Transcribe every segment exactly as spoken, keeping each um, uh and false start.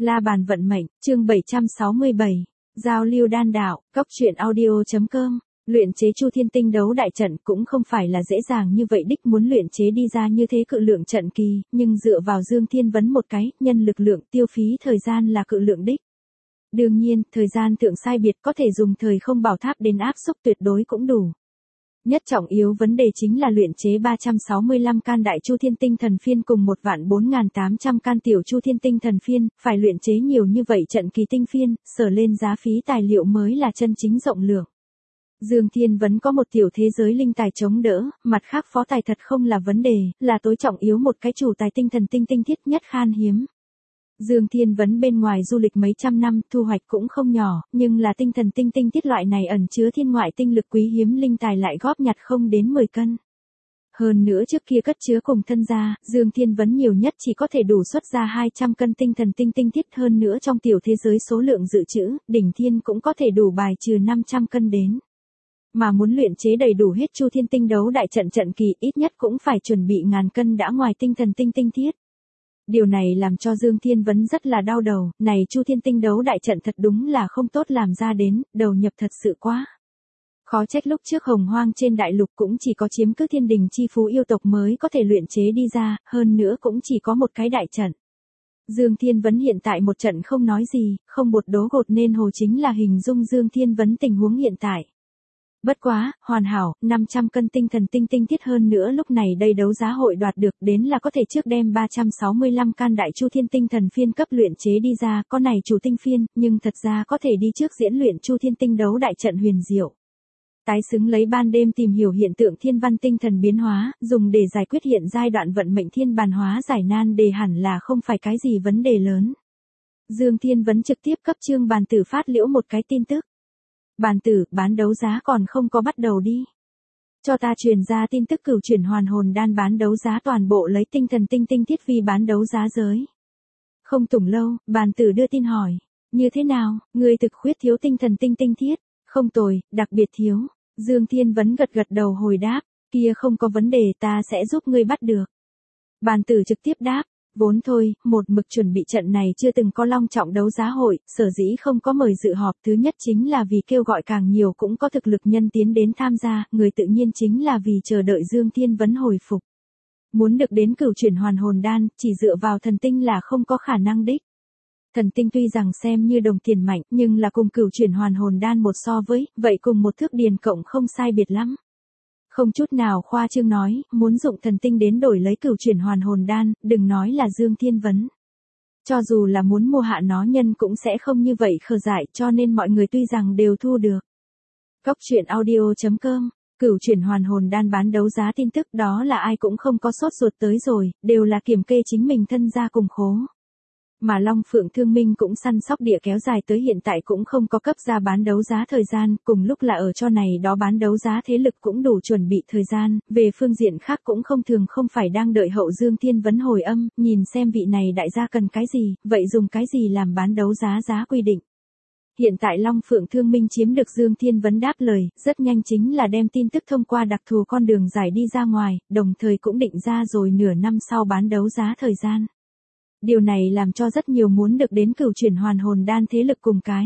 La bàn vận mệnh, chương bảy trăm sáu mươi bảy. Giao lưu đan đạo, cốc truyện audio.com. Luyện chế Chu Thiên Tinh đấu đại trận cũng không phải là dễ dàng như vậy đích, muốn luyện chế đi ra như thế cự lượng trận kỳ, nhưng dựa vào Dương Thiên Vấn một cái, nhân lực lượng tiêu phí thời gian là cự lượng đích. Đương nhiên, thời gian thượng sai biệt có thể dùng thời không bảo tháp đến áp xúc tuyệt đối cũng đủ. Nhất trọng yếu vấn đề chính là luyện chế ba trăm sáu mươi lăm can đại Chu Thiên Tinh thần phiên cùng một vạn bốn nghìn tám trăm can tiểu Chu Thiên Tinh thần phiên, phải luyện chế nhiều như vậy trận kỳ tinh phiên, sở lên giá phí tài liệu mới là chân chính rộng lượng. Dương Thiên Vấn có một tiểu thế giới linh tài chống đỡ, mặt khác phó tài thật không là vấn đề, là tối trọng yếu một cái chủ tài tinh thần tinh tinh thiết nhất khan hiếm. Dương Thiên Vấn bên ngoài du lịch mấy trăm năm, thu hoạch cũng không nhỏ, nhưng là tinh thần tinh tinh tiết loại này ẩn chứa thiên ngoại tinh lực quý hiếm linh tài lại góp nhặt không đến mười cân. Hơn nữa trước kia cất chứa cùng thân gia, Dương Thiên Vấn nhiều nhất chỉ có thể đủ xuất ra hai trăm cân tinh thần tinh tinh tiết, hơn nữa trong tiểu thế giới số lượng dự trữ, đỉnh thiên cũng có thể đủ bài trừ năm trăm cân đến. Mà muốn luyện chế đầy đủ hết Chu Thiên Tinh đấu đại trận trận kỳ, ít nhất cũng phải chuẩn bị ngàn cân đã ngoài tinh thần tinh tinh thiết. Điều này làm cho Dương Thiên Vấn rất là đau đầu, này Chu Thiên Tinh đấu đại trận thật đúng là không tốt làm ra đến, đầu nhập thật sự quá. Khó trách lúc trước Hồng Hoang trên đại lục cũng chỉ có chiếm cứ thiên đình chi phú yêu tộc mới có thể luyện chế đi ra, hơn nữa cũng chỉ có một cái đại trận. Dương Thiên Vấn hiện tại một trận không nói gì, không bột đố gột nên hồ chính là hình dung Dương Thiên Vấn tình huống hiện tại. Bất quá, hoàn hảo, năm trăm cân tinh thần tinh tinh thiết, hơn nữa lúc này đây đấu giá hội đoạt được đến là có thể trước đem ba trăm sáu mươi lăm can đại Chu Thiên Tinh thần phiên cấp luyện chế đi ra, có này chủ tinh phiên, nhưng thật ra có thể đi trước diễn luyện Chu Thiên Tinh đấu đại trận huyền diệu. Tái xứng lấy ban đêm tìm hiểu hiện tượng thiên văn tinh thần biến hóa, dùng để giải quyết hiện giai đoạn vận mệnh thiên bàn hóa giải nan đề hẳn là không phải cái gì vấn đề lớn. Dương Thiên Vấn trực tiếp cấp Trương Bàn Tử phát liễu một cái tin tức. Bàn Tử, bán đấu giá còn không có bắt đầu đi. Cho ta truyền ra tin tức cửu chuyển hoàn hồn đan bán đấu giá toàn bộ lấy tinh thần tinh tinh thiết vi bán đấu giá giới. Không tủng lâu, Bàn Tử đưa tin hỏi. Như thế nào, người thực khuyết thiếu tinh thần tinh tinh thiết? Không tồi, đặc biệt thiếu. Dương Thiên Vấn gật gật đầu hồi đáp. Kia không có vấn đề, ta sẽ giúp ngươi bắt được. Bàn Tử trực tiếp đáp. Vốn thôi, một mực chuẩn bị trận này chưa từng có long trọng đấu giá hội, sở dĩ không có mời dự họp, thứ nhất chính là vì kêu gọi càng nhiều cũng có thực lực nhân tiến đến tham gia, người tự nhiên chính là vì chờ đợi Dương Thiên Vấn hồi phục. Muốn được đến cửu chuyển hoàn hồn đan, chỉ dựa vào thần tinh là không có khả năng đích. Thần tinh tuy rằng xem như đồng tiền mạnh, nhưng là cùng cửu chuyển hoàn hồn đan một so với, vậy cùng một thước điền cộng không sai biệt lắm. Không chút nào khoa trương nói, muốn dụng thần tinh đến đổi lấy cửu chuyển hoàn hồn đan, đừng nói là Dương Thiên Vấn. Cho dù là muốn mua hạ nó nhân cũng sẽ không như vậy khờ dại, cho nên mọi người tuy rằng đều thu được. Cốc truyện audio.com, cửu chuyển hoàn hồn đan bán đấu giá tin tức đó là ai cũng không có sốt ruột tới rồi, đều là kiểm kê chính mình thân gia cùng khố. Mà Long Phượng Thương Minh cũng săn sóc địa kéo dài tới hiện tại cũng không có cấp ra bán đấu giá thời gian, cùng lúc là ở cho này đó bán đấu giá thế lực cũng đủ chuẩn bị thời gian, về phương diện khác cũng không thường không phải đang đợi hậu Dương Thiên Vấn hồi âm, nhìn xem vị này đại gia cần cái gì, vậy dùng cái gì làm bán đấu giá giá quy định. Hiện tại Long Phượng Thương Minh chiếm được Dương Thiên Vấn đáp lời, rất nhanh chính là đem tin tức thông qua đặc thù con đường giải đi ra ngoài, đồng thời cũng định ra rồi nửa năm sau bán đấu giá thời gian. Điều này làm cho rất nhiều muốn được đến cửu chuyển hoàn hồn đan thế lực cùng cái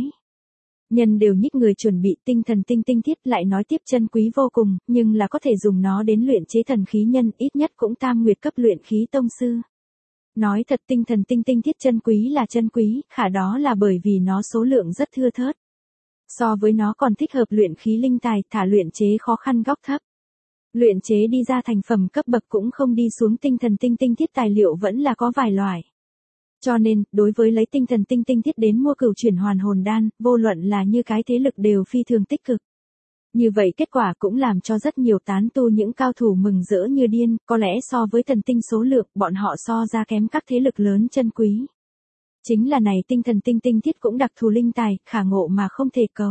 nhân đều nhích người chuẩn bị tinh thần tinh tinh thiết, lại nói tiếp chân quý vô cùng, nhưng là có thể dùng nó đến luyện chế thần khí nhân, ít nhất cũng tam nguyệt cấp luyện khí tông sư. Nói thật, tinh thần tinh tinh thiết chân quý là chân quý, khả đó là bởi vì nó số lượng rất thưa thớt. So với nó còn thích hợp luyện khí linh tài, thả luyện chế khó khăn góc thấp. Luyện chế đi ra thành phẩm cấp bậc cũng không đi xuống tinh thần tinh tinh thiết tài liệu vẫn là có vài loại. Cho nên, đối với lấy tinh thần tinh tinh thiết đến mua cửu chuyển hoàn hồn đan, vô luận là như cái thế lực đều phi thường tích cực. Như vậy kết quả cũng làm cho rất nhiều tán tu những cao thủ mừng rỡ như điên, có lẽ so với thần tinh số lượng, bọn họ so ra kém các thế lực lớn chân quý. Chính là này tinh thần tinh tinh thiết cũng đặc thù linh tài, khả ngộ mà không thể cầu.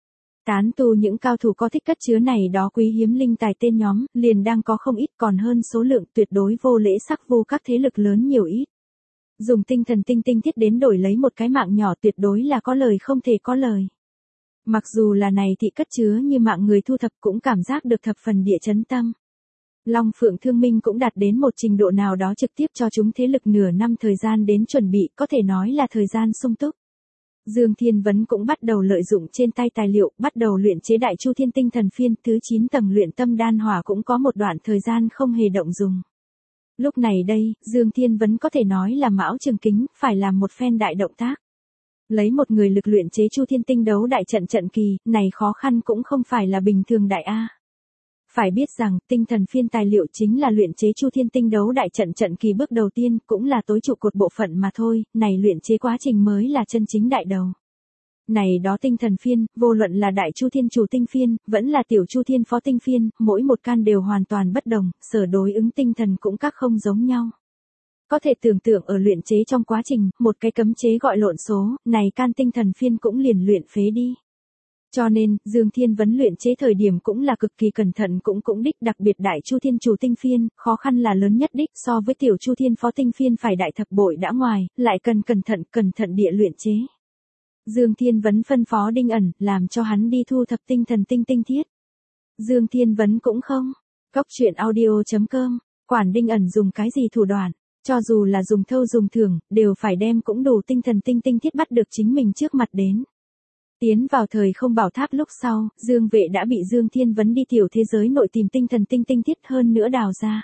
Tán tu những cao thủ có thích cất chứa này đó quý hiếm linh tài tên nhóm, liền đang có không ít, còn hơn số lượng tuyệt đối vô lễ sắc vu các thế lực lớn nhiều ít. Dùng tinh thần tinh tinh thiết đến đổi lấy một cái mạng nhỏ tuyệt đối là có lời không thể có lời. Mặc dù là này thì cất chứa như mạng người thu thập cũng cảm giác được thập phần địa chấn tâm. Long Phượng Thương Minh cũng đạt đến một trình độ nào đó trực tiếp cho chúng thế lực nửa năm thời gian đến chuẩn bị, có thể nói là thời gian sung túc. Dương Thiên Vấn cũng bắt đầu lợi dụng trên tay tài liệu, bắt đầu luyện chế Đại Chu Thiên Tinh Thần Phiên, thứ chín tầng luyện tâm đan hỏa cũng có một đoạn thời gian không hề động dùng. Lúc này đây, Dương Thiên Vấn có thể nói là Mão Trường Kính, phải làm một phen đại động tác. Lấy một người lực luyện chế Chu Thiên Tinh đấu đại trận trận kỳ, này khó khăn cũng không phải là bình thường đại A. Phải biết rằng, tinh thần phiên tài liệu chính là luyện chế Chu Thiên Tinh đấu đại trận trận kỳ bước đầu tiên, cũng là tối trụ cột bộ phận mà thôi, này luyện chế quá trình mới là chân chính đại đầu. Này đó tinh thần phiên, vô luận là Đại Chu Thiên Chủ Tinh Phiên, vẫn là Tiểu Chu Thiên Phó Tinh Phiên, mỗi một can đều hoàn toàn bất đồng, sở đối ứng tinh thần cũng các không giống nhau. Có thể tưởng tượng ở luyện chế trong quá trình, một cái cấm chế gọi lộn số, này can tinh thần phiên cũng liền luyện phế đi. Cho nên, Dương Thiên Vấn luyện chế thời điểm cũng là cực kỳ cẩn thận cũng cũng đích đặc biệt Đại Chu Thiên Chủ Tinh Phiên, khó khăn là lớn nhất đích so với Tiểu Chu Thiên Phó Tinh Phiên phải đại thập bội đã ngoài, lại cần cẩn thận cẩn thận địa luyện chế. Dương Thiên Vấn phân phó Đinh Ẩn, làm cho hắn đi thu thập tinh thần tinh tinh thiết. Dương Thiên Vấn cũng không. Cốc truyện audio chấm com, quản Đinh Ẩn dùng cái gì thủ đoạn, cho dù là dùng thâu dùng thưởng, đều phải đem cũng đủ tinh thần tinh tinh thiết bắt được chính mình trước mặt đến. Tiến vào thời không bảo tháp lúc sau, Dương Vệ đã bị Dương Thiên Vấn đi tiểu thế giới nội tìm tinh thần tinh tinh thiết hơn nữa đào ra.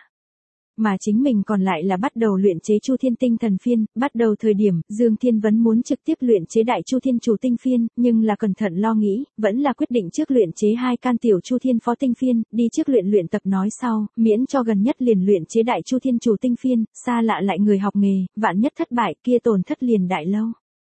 Mà chính mình còn lại là bắt đầu luyện chế Chu Thiên Tinh Thần Phiên, bắt đầu thời điểm, Dương Thiên Vấn muốn trực tiếp luyện chế Đại Chu Thiên Chủ Tinh Phiên, nhưng là cẩn thận lo nghĩ, vẫn là quyết định trước luyện chế hai can tiểu Chu Thiên Phó Tinh Phiên, đi trước luyện luyện tập nói sau, miễn cho gần nhất liền luyện chế Đại Chu Thiên Chủ Tinh Phiên, xa lạ lại người học nghề, vạn nhất thất bại kia tổn thất liền đại lâu.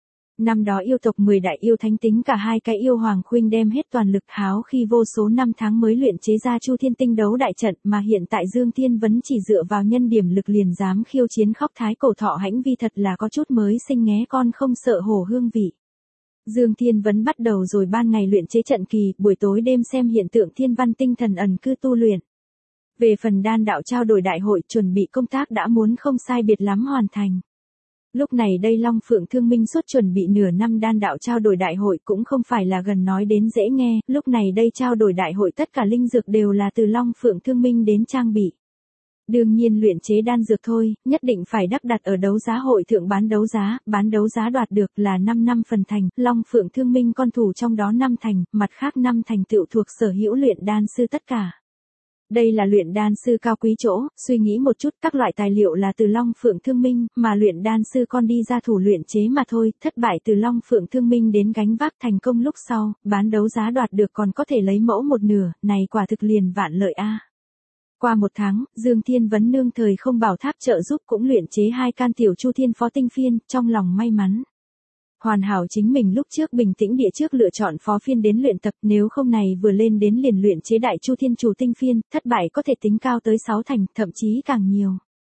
Năm đó yêu tộc mười đại yêu thánh tính cả hai cái yêu hoàng khuynh đem hết toàn lực háo khi vô số năm tháng mới luyện chế ra Chu Thiên Tinh đấu đại trận, mà hiện tại Dương Thiên Vấn chỉ dựa vào nhân điểm lực liền dám khiêu chiến khóc thái cổ thọ hãnh vi, thật là có chút mới sinh nghé con không sợ hổ hương vị. Dương Thiên Vấn bắt đầu rồi ban ngày luyện chế trận kỳ, buổi tối đêm xem hiện tượng thiên văn tinh thần ẩn cư tu luyện. Về phần đan đạo trao đổi đại hội, chuẩn bị công tác đã muốn không sai biệt lắm hoàn thành. Lúc này đây Long Phượng Thương Minh suốt chuẩn bị nửa năm đan đạo trao đổi đại hội cũng không phải là gần nói đến dễ nghe, lúc này đây trao đổi đại hội tất cả linh dược đều là từ Long Phượng Thương Minh đến trang bị. Đương nhiên luyện chế đan dược thôi, nhất định phải đắp đặt ở đấu giá hội thượng bán đấu giá, bán đấu giá đoạt được là năm năm phần thành, Long Phượng Thương Minh con thủ trong đó năm thành, mặt khác năm thành tựu thuộc sở hữu luyện đan sư tất cả. Đây là luyện đan sư cao quý chỗ, suy nghĩ một chút, các loại tài liệu là từ Long Phượng Thương Minh, mà luyện đan sư con đi ra thủ luyện chế mà thôi, thất bại từ Long Phượng Thương Minh đến gánh vác thành công lúc sau, bán đấu giá đoạt được còn có thể lấy mẫu một nửa, này quả thực liền vạn lợi a. Qua một tháng, Dương Thiên Vấn nương thời không bảo tháp trợ giúp cũng luyện chế hai can tiểu Chu Thiên Phó Tinh Phiên, trong lòng may mắn. Hoàn hảo chính mình lúc trước bình tĩnh địa trước lựa chọn phó phiên đến luyện tập, nếu không này vừa lên đến liền luyện chế Đại Chu Thiên Chủ Tinh Phiên, thất bại có thể tính cao tới sáu thành, thậm chí càng nhiều.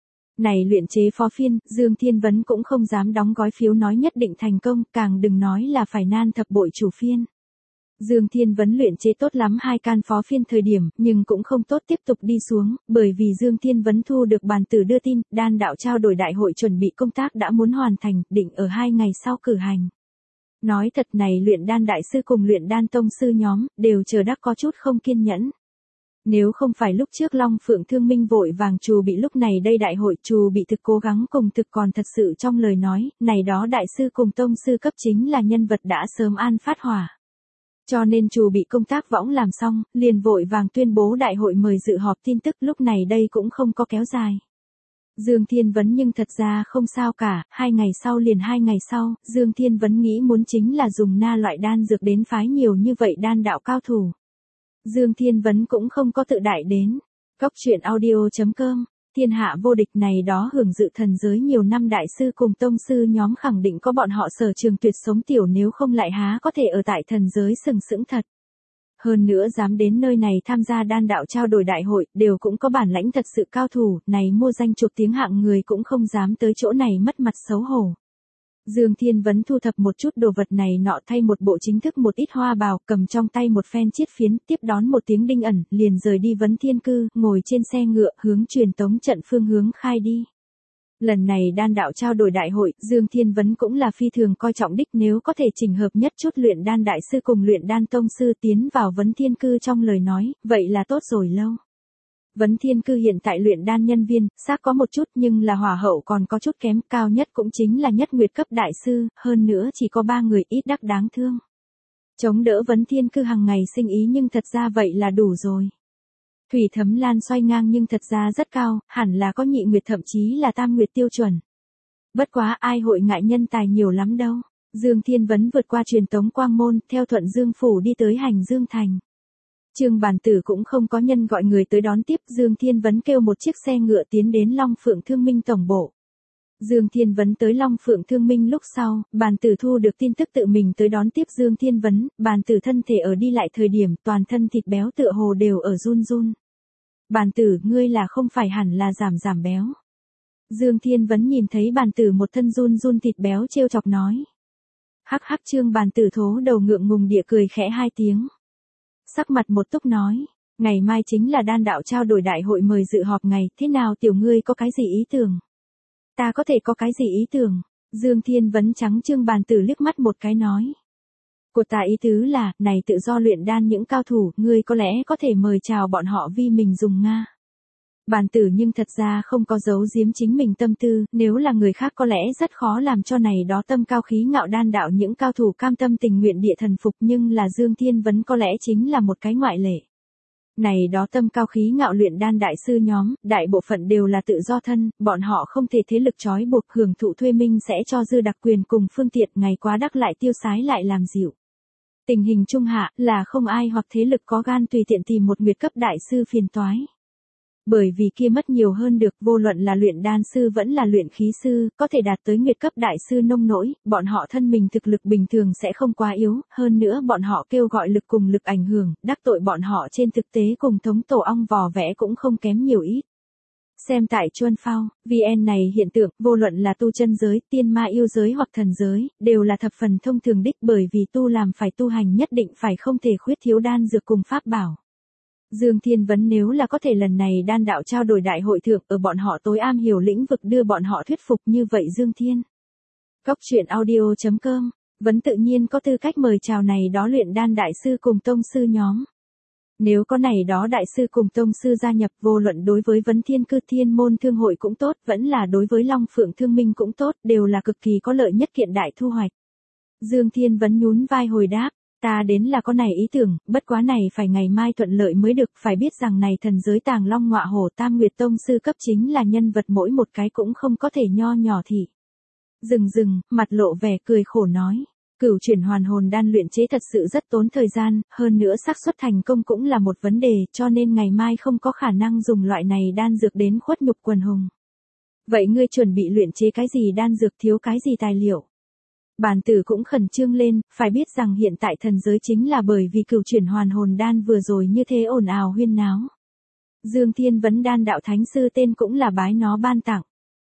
Này luyện chế phó phiên, Dương Thiên Vấn cũng không dám đóng gói phiếu nói nhất định thành công, càng đừng nói là phải nan thập bội chủ phiên. Dương Thiên Vấn luyện chế tốt lắm hai can phó phiên thời điểm, nhưng cũng không tốt tiếp tục đi xuống, bởi vì Dương Thiên Vấn thu được bàn tử đưa tin, đan đạo trao đổi đại hội chuẩn bị công tác đã muốn hoàn thành, định ở hai ngày sau cử hành. Nói thật này luyện đan đại sư cùng luyện đan tông sư nhóm, đều chờ đắc có chút không kiên nhẫn. Nếu không phải lúc trước Long Phượng Thương Minh vội vàng trù bị lúc này đây đại hội trù bị thực cố gắng cùng thực còn thật sự trong lời nói, này đó đại sư cùng tông sư cấp chính là nhân vật đã sớm an phát hỏa. Cho nên chủ bị công tác võng làm xong, liền vội vàng tuyên bố đại hội mời dự họp tin tức, lúc này đây cũng không có kéo dài. Dương Thiên Vấn nhưng thật ra không sao cả, hai ngày sau liền hai ngày sau, Dương Thiên Vấn nghĩ muốn chính là dùng na loại đan dược đến phái nhiều như vậy đan đạo cao thủ. Dương Thiên Vấn cũng không có tự đại đến. Cốc truyện audio chấm com, thiên hạ vô địch này đó hưởng dự thần giới nhiều năm đại sư cùng tông sư nhóm khẳng định có bọn họ sở trường tuyệt sống tiểu, nếu không lại há có thể ở tại thần giới sừng sững thật. Hơn nữa dám đến nơi này tham gia đan đạo trao đổi đại hội, đều cũng có bản lãnh thật sự cao thủ, này mua danh chục tiếng hạng người cũng không dám tới chỗ này mất mặt xấu hổ. Dương Thiên Vấn thu thập một chút đồ vật này nọ, thay một bộ chính thức một ít hoa bào, cầm trong tay một phen chiết phiến, tiếp đón một tiếng Đinh Ẩn, liền rời đi Vấn Thiên Cư, ngồi trên xe ngựa, hướng truyền tống trận phương hướng khai đi. Lần này đan đạo trao đổi đại hội, Dương Thiên Vấn cũng là phi thường coi trọng đích, nếu có thể chỉnh hợp nhất chút luyện đan đại sư cùng luyện đan tông sư tiến vào Vấn Thiên Cư trong lời nói, vậy là tốt rồi lâu. Vấn Thiên Cư hiện tại luyện đan nhân viên, xác có một chút nhưng là hỏa hậu còn có chút kém, cao nhất cũng chính là nhất nguyệt cấp đại sư, hơn nữa chỉ có ba người, ít đắc đáng thương. Chống đỡ Vấn Thiên Cư hàng ngày sinh ý nhưng thật ra vậy là đủ rồi. Thủy Thấm Lan xoay ngang nhưng thật ra rất cao, hẳn là có nhị nguyệt thậm chí là tam nguyệt tiêu chuẩn. Bất quá ai hội ngại nhân tài nhiều lắm đâu. Dương Thiên Vấn vượt qua truyền tống quang môn, theo Thuận Dương Phủ đi tới Hành Dương Thành. Trương Bản Tử cũng không có nhân gọi người tới đón tiếp, Dương Thiên Vấn kêu một chiếc xe ngựa tiến đến Long Phượng Thương Minh tổng bộ. Dương Thiên Vấn tới Long Phượng Thương Minh lúc sau, Bản Tử thu được tin tức tự mình tới đón tiếp Dương Thiên Vấn, Bản Tử thân thể ở đi lại thời điểm toàn thân thịt béo tựa hồ đều ở run run. Bản Tử, ngươi là không phải hẳn là giảm giảm béo. Dương Thiên Vấn nhìn thấy Bản Tử một thân run run thịt béo trêu chọc nói. Hắc hắc Trương Bản Tử thố đầu ngượng ngùng địa cười khẽ hai tiếng. Sắc mặt một túc nói, ngày mai chính là đan đạo trao đổi đại hội mời dự họp ngày, thế nào tiểu ngươi có cái gì ý tưởng? Ta có thể có cái gì ý tưởng? Dương Thiên Vấn trắng Trương Bản Tử liếc mắt một cái nói. Của ta ý tứ là, này tự do luyện đan những cao thủ, ngươi có lẽ có thể mời chào bọn họ vì mình dùng Nga. Bản Tử nhưng thật ra không có giấu giếm chính mình tâm tư, nếu là người khác có lẽ rất khó làm cho này đó tâm cao khí ngạo đan đạo những cao thủ cam tâm tình nguyện địa thần phục, nhưng là Dương Thiên Vấn có lẽ chính là một cái ngoại lệ. Này đó tâm cao khí ngạo luyện đan đại sư nhóm, đại bộ phận đều là tự do thân, bọn họ không thể thế lực trói buộc, hưởng thụ thuê minh sẽ cho dư đặc quyền cùng phương tiện, ngày quá đắc lại tiêu sái lại làm dịu. Tình hình trung hạ là không ai hoặc thế lực có gan tùy tiện tìm một nguyệt cấp đại sư phiền toái. Bởi vì kia mất nhiều hơn được, vô luận là luyện đan sư vẫn là luyện khí sư, có thể đạt tới nguyệt cấp đại sư nông nỗi, bọn họ thân mình thực lực bình thường sẽ không quá yếu, hơn nữa bọn họ kêu gọi lực cùng lực ảnh hưởng, đắc tội bọn họ trên thực tế cùng thống tổ ong vò vẽ cũng không kém nhiều ít. Xem tại Chuân Phao, vê en này hiện tượng, vô luận là tu chân giới, tiên ma yêu giới hoặc thần giới, đều là thập phần thông thường đích, bởi vì tu làm phải tu hành nhất định phải không thể khuyết thiếu đan dược cùng pháp bảo. Dương Thiên Vấn nếu là có thể lần này đan đạo trao đổi đại hội thượng ở bọn họ tối am hiểu lĩnh vực đưa bọn họ thuyết phục như vậy Dương Thiên. Cóc truyện audio chấm com, Vấn tự nhiên có tư cách mời chào này đó luyện đan đại sư cùng tông sư nhóm. Nếu có này đó đại sư cùng tông sư gia nhập, vô luận đối với Vấn Thiên Cư Thiên Môn Thương hội cũng tốt, vẫn là đối với Long Phượng Thương Minh cũng tốt, đều là cực kỳ có lợi nhất kiện đại thu hoạch. Dương Thiên Vấn nhún vai hồi đáp. Ta đến là có này ý tưởng, bất quá này phải ngày mai thuận lợi mới được, phải biết rằng này thần giới Tàng Long Ngọa Hổ Tam Nguyệt Tông sư cấp chính là nhân vật mỗi một cái cũng không có thể nho nhỏ thị. Dừng dừng, mặt lộ vẻ cười khổ nói, cửu chuyển hoàn hồn đan luyện chế thật sự rất tốn thời gian, hơn nữa xác suất thành công cũng là một vấn đề, cho nên ngày mai không có khả năng dùng loại này đan dược đến khuất nhục quần hùng. Vậy ngươi chuẩn bị luyện chế cái gì đan dược, thiếu cái gì tài liệu? Bản Tử cũng khẩn trương lên, phải biết rằng hiện tại thần giới chính là bởi vì cửu chuyển hoàn hồn đan vừa rồi như thế ồn ào huyên náo. Dương Thiên Vấn đan đạo thánh sư tên cũng là bái nó ban tặng.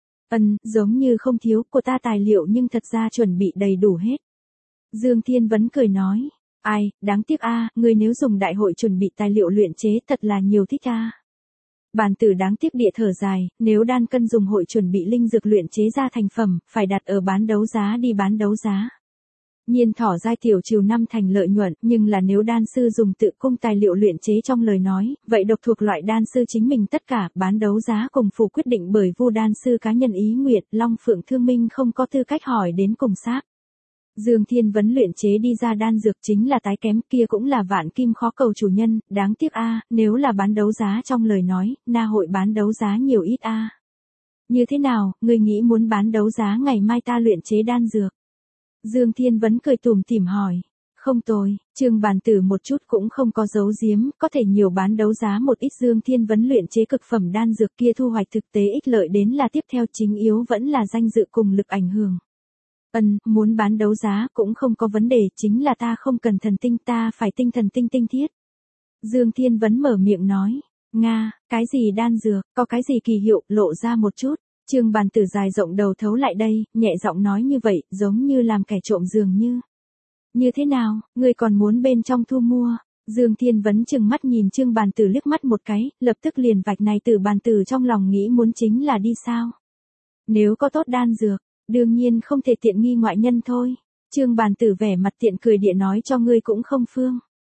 Ân, giống như không thiếu, của ta tài liệu nhưng thật ra chuẩn bị đầy đủ hết. Dương Thiên Vấn cười nói, ai, đáng tiếc a, ngươi nếu dùng đại hội chuẩn bị tài liệu luyện chế thật là nhiều thích a. Bản Tử đáng tiếc địa thở dài, nếu đan cân dùng hội chuẩn bị linh dược luyện chế ra thành phẩm, phải đặt ở bán đấu giá đi bán đấu giá. Nhiên thỏ giai tiểu trừ năm thành lợi nhuận, nhưng là nếu đan sư dùng tự cung tài liệu luyện chế trong lời nói, vậy độc thuộc loại đan sư chính mình tất cả, bán đấu giá cùng phụ quyết định bởi Vu đan sư cá nhân ý nguyện, Long Phượng Thương Minh không có tư cách hỏi đến cùng xác. Dương Thiên Vấn luyện chế đi ra đan dược chính là tái kém, kia cũng là vạn kim khó cầu chủ nhân, đáng tiếc a, nếu là bán đấu giá trong lời nói, na hội bán đấu giá nhiều ít a. Như thế nào, ngươi nghĩ muốn bán đấu giá ngày mai ta luyện chế đan dược? Dương Thiên Vấn cười tủm tỉm hỏi. Không tồi, Trương Bản Tử một chút cũng không có giấu giếm, có thể nhiều bán đấu giá một ít. Dương Thiên Vấn luyện chế cực phẩm đan dược kia thu hoạch thực tế ích lợi đến là tiếp theo, chính yếu vẫn là danh dự cùng lực ảnh hưởng. Ân, muốn bán đấu giá cũng không có vấn đề, chính là ta không cần thần tinh, ta phải tinh thần tinh tinh thiết. Dương Thiên Vấn mở miệng nói, Nga, cái gì đan dược, có cái gì kỳ hiệu, lộ ra một chút. Trương Bản Tử dài rộng đầu thấu lại đây, nhẹ giọng nói như vậy, giống như làm kẻ trộm dường như. Như thế nào, ngươi còn muốn bên trong thu mua? Dương Thiên Vấn chừng mắt nhìn Trương Bản Tử liếc mắt một cái, lập tức liền vạch này từ Bản Tử trong lòng nghĩ muốn chính là đi sao? Nếu có tốt đan dược, đương nhiên không thể tiện nghi ngoại nhân thôi. Trương Bản Tử vẻ mặt tiện cười địa nói cho ngươi cũng không phương.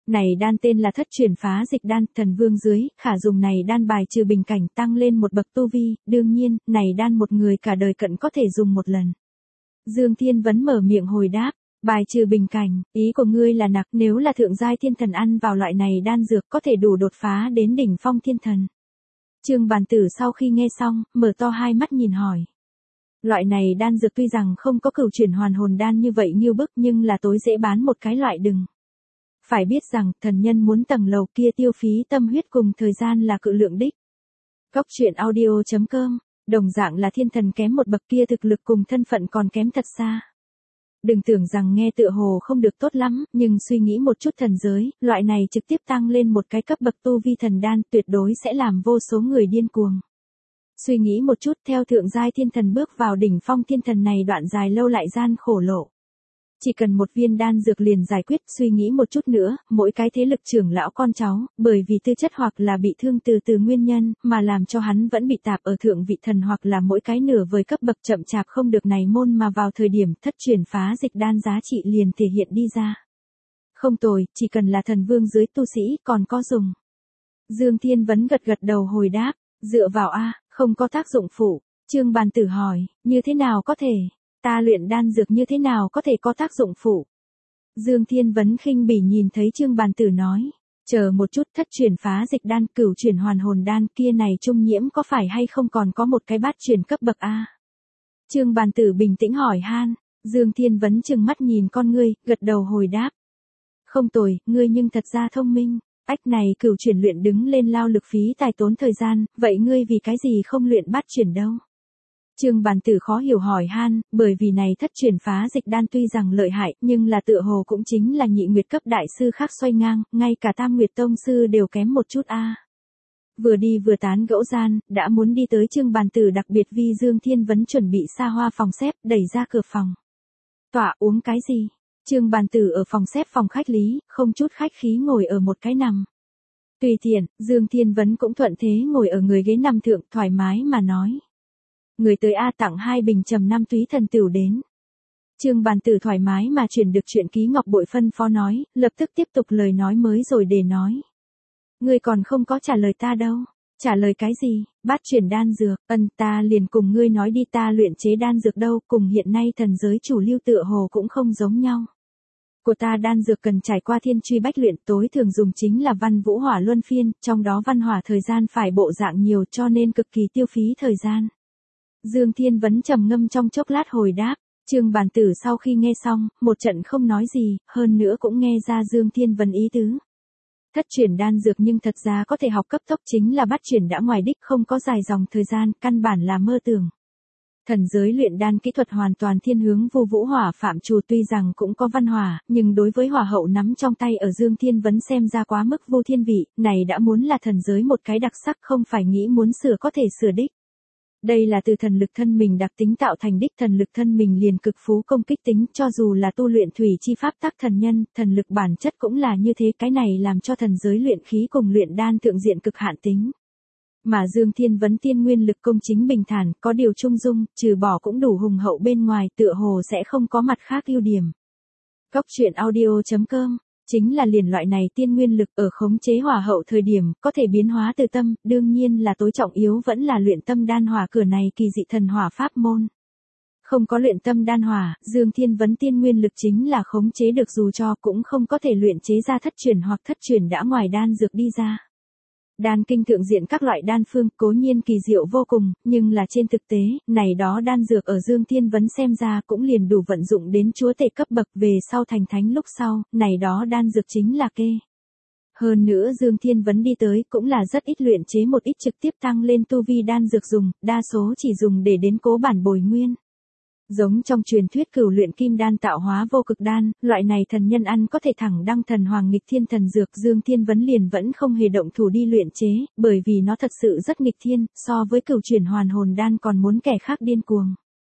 Này đan tên là thất chuyển phá dịch đan, thần vương dưới, khả dùng này đan bài trừ bình cảnh tăng lên một bậc tu vi, đương nhiên, này đan một người cả đời cận có thể dùng một lần. Dương Thiên Vấn mở miệng hồi đáp, bài trừ bình cảnh, ý của ngươi là nặc nếu là thượng giai thiên thần ăn vào loại này đan dược có thể đủ đột phá đến đỉnh phong thiên thần. Trương Bàn Tử sau khi nghe xong, mở to hai mắt nhìn hỏi. Loại này đan dược tuy rằng không có cửu chuyển hoàn hồn đan như vậy như bức nhưng là tối dễ bán một cái loại đừng. Phải biết rằng, thần nhân muốn tầng lầu kia tiêu phí tâm huyết cùng thời gian là cự lượng đích. Cốc truyện audio chấm com, đồng dạng là thiên thần kém một bậc kia thực lực cùng thân phận còn kém thật xa. Đừng tưởng rằng nghe tựa hồ không được tốt lắm, nhưng suy nghĩ một chút thần giới, loại này trực tiếp tăng lên một cái cấp bậc tu vi thần đan tuyệt đối sẽ làm vô số người điên cuồng. Suy nghĩ một chút theo thượng giai thiên thần bước vào đỉnh phong thiên thần này đoạn dài lâu lại gian khổ lộ. Chỉ cần một viên đan dược liền giải quyết, suy nghĩ một chút nữa, mỗi cái thế lực trưởng lão con cháu, bởi vì tư chất hoặc là bị thương từ từ nguyên nhân, mà làm cho hắn vẫn bị tạp ở thượng vị thần hoặc là mỗi cái nửa vời cấp bậc chậm chạp không được này môn mà vào thời điểm thất truyền phá dịch đan giá trị liền thể hiện đi ra. Không tồi, chỉ cần là thần vương dưới tu sĩ còn có dùng. Dương Thiên Vấn gật gật đầu hồi đáp, dựa vào A, không có tác dụng phụ. Trương Bàn Tử hỏi, như thế nào có thể? Ta luyện đan dược như thế nào có thể có tác dụng phụ? Dương Thiên Vấn khinh bỉ nhìn thấy Trương Bàn Tử nói, chờ một chút thất chuyển phá dịch đan cửu chuyển hoàn hồn đan kia này trung nhiễm có phải hay không còn có một cái bát chuyển cấp bậc A? Trương Bàn Tử bình tĩnh hỏi han, Dương Thiên Vấn trừng mắt nhìn con ngươi, gật đầu hồi đáp. Không tồi, ngươi nhưng thật ra thông minh, ách này cửu chuyển luyện đứng lên lao lực phí tài tốn thời gian, vậy ngươi vì cái gì không luyện bát chuyển đâu? Trương Bàn Tử khó hiểu hỏi han, bởi vì này thất chuyển phá dịch đan tuy rằng lợi hại, nhưng là tựa hồ cũng chính là nhị nguyệt cấp đại sư khác xoay ngang, ngay cả tam nguyệt tông sư đều kém một chút a. Vừa đi vừa tán gẫu gian, đã muốn đi tới Trương Bàn Tử đặc biệt vì Dương Thiên Vấn chuẩn bị xa hoa phòng xếp, đẩy ra cửa phòng. Tọa uống cái gì? Trương Bàn Tử ở phòng xếp phòng khách lý, không chút khách khí ngồi ở một cái nằm. Tùy tiện, Dương Thiên Vấn cũng thuận thế ngồi ở người ghế nằm thượng thoải mái mà nói. Người tới A tặng hai bình trầm năm túy thần tửu đến. Trương Bàn Tử thoải mái mà chuyển được chuyện ký ngọc bội phân phó nói, lập tức tiếp tục lời nói mới rồi để nói. Ngươi còn không có trả lời ta đâu. Trả lời cái gì? Bát chuyển đan dược, ân ta liền cùng ngươi nói đi ta luyện chế đan dược đâu, cùng hiện nay thần giới chủ lưu tựa hồ cũng không giống nhau. Của ta đan dược cần trải qua thiên truy bách luyện tối thường dùng chính là văn vũ hỏa luân phiên, trong đó văn hỏa thời gian phải bộ dạng nhiều cho nên cực kỳ tiêu phí thời gian. Dương Thiên Vấn trầm ngâm trong chốc lát hồi đáp, Trương Bàn Tử sau khi nghe xong, một trận không nói gì, hơn nữa cũng nghe ra Dương Thiên Vấn ý tứ. Thất chuyển đan dược nhưng thật ra có thể học cấp tốc chính là bát chuyển đã ngoài đích không có dài dòng thời gian, căn bản là mơ tưởng. Thần giới luyện đan kỹ thuật hoàn toàn thiên hướng vô vũ hỏa phạm trù tuy rằng cũng có văn hỏa, nhưng đối với hỏa hậu nắm trong tay ở Dương Thiên Vấn xem ra quá mức vô thiên vị, này đã muốn là thần giới một cái đặc sắc không phải nghĩ muốn sửa có thể sửa đích. Đây là từ thần lực thân mình đặc tính tạo thành đích thần lực thân mình liền cực phú công kích tính cho dù là tu luyện thủy chi pháp tắc thần nhân, thần lực bản chất cũng là như thế cái này làm cho thần giới luyện khí cùng luyện đan thượng diện cực hạn tính. Mà Dương Thiên Vấn tiên nguyên lực công chính bình thản, có điều trung dung, trừ bỏ cũng đủ hùng hậu bên ngoài tựa hồ sẽ không có mặt khác ưu điểm. Cốc truyện audio chấm com chính là liền loại này tiên nguyên lực ở khống chế hỏa hậu thời điểm, có thể biến hóa từ tâm, đương nhiên là tối trọng yếu vẫn là luyện tâm đan hỏa cửa này kỳ dị thần hỏa pháp môn. Không có luyện tâm đan hỏa, Dương Thiên Vấn tiên nguyên lực chính là khống chế được dù cho cũng không có thể luyện chế ra thất chuyển hoặc thất chuyển đã ngoài đan dược đi ra. Đan kinh thượng diện các loại đan phương cố nhiên kỳ diệu vô cùng, nhưng là trên thực tế, này đó đan dược ở Dương Thiên Vấn xem ra cũng liền đủ vận dụng đến chúa tể cấp bậc về sau thành thánh lúc sau, này đó đan dược chính là kê. Hơn nữa Dương Thiên Vấn đi tới cũng là rất ít luyện chế một ít trực tiếp tăng lên tu vi đan dược dùng, đa số chỉ dùng để đến cố bản bồi nguyên. Giống trong truyền thuyết cửu luyện kim đan tạo hóa vô cực đan, loại này thần nhân ăn có thể thẳng đăng thần hoàng nghịch thiên thần dược Dương Thiên Vấn liền vẫn không hề động thủ đi luyện chế, bởi vì nó thật sự rất nghịch thiên, so với cửu chuyển hoàn hồn đan còn muốn kẻ khác điên cuồng.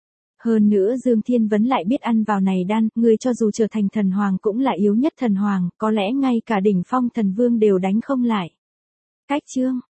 Hơn nữa Dương Thiên Vấn lại biết ăn vào này đan, người cho dù trở thành thần hoàng cũng là yếu nhất thần hoàng, có lẽ ngay cả đỉnh phong thần vương đều đánh không lại. Cách chương